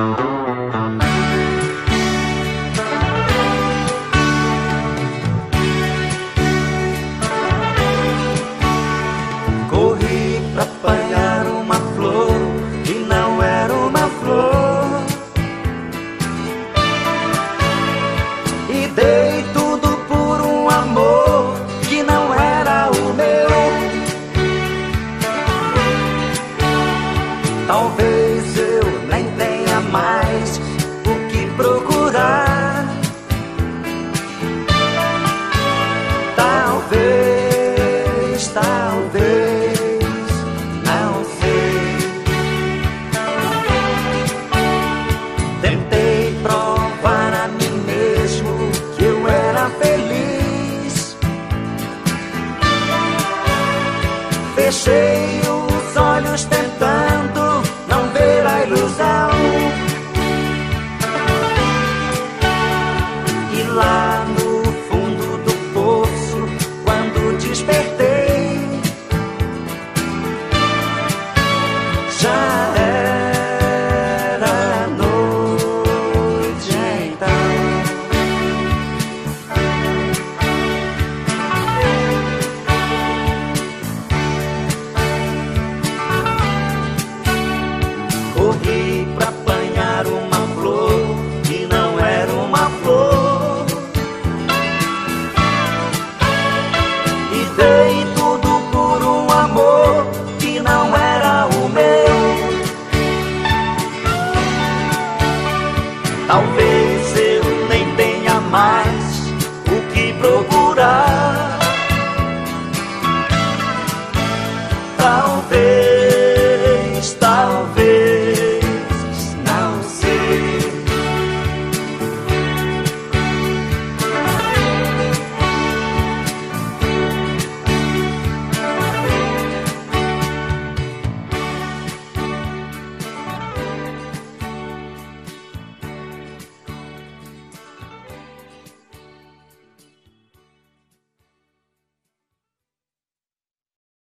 Corri pra apanhar uma flor que não era uma flor, e dei tudo por um amor que não era o meu. Talvez eu nem tenha mais o que procurar. Talvez, não sei. Tentei provar a mim mesmo que eu era feliz. Fechei os olhos tentando não ver a ilusão. E lá no fundo do poço, quando despertei, já era noite então. Corri pra apanhar uma flor que não era uma flor, e dei tudo por um amor que não era o meu. Talvez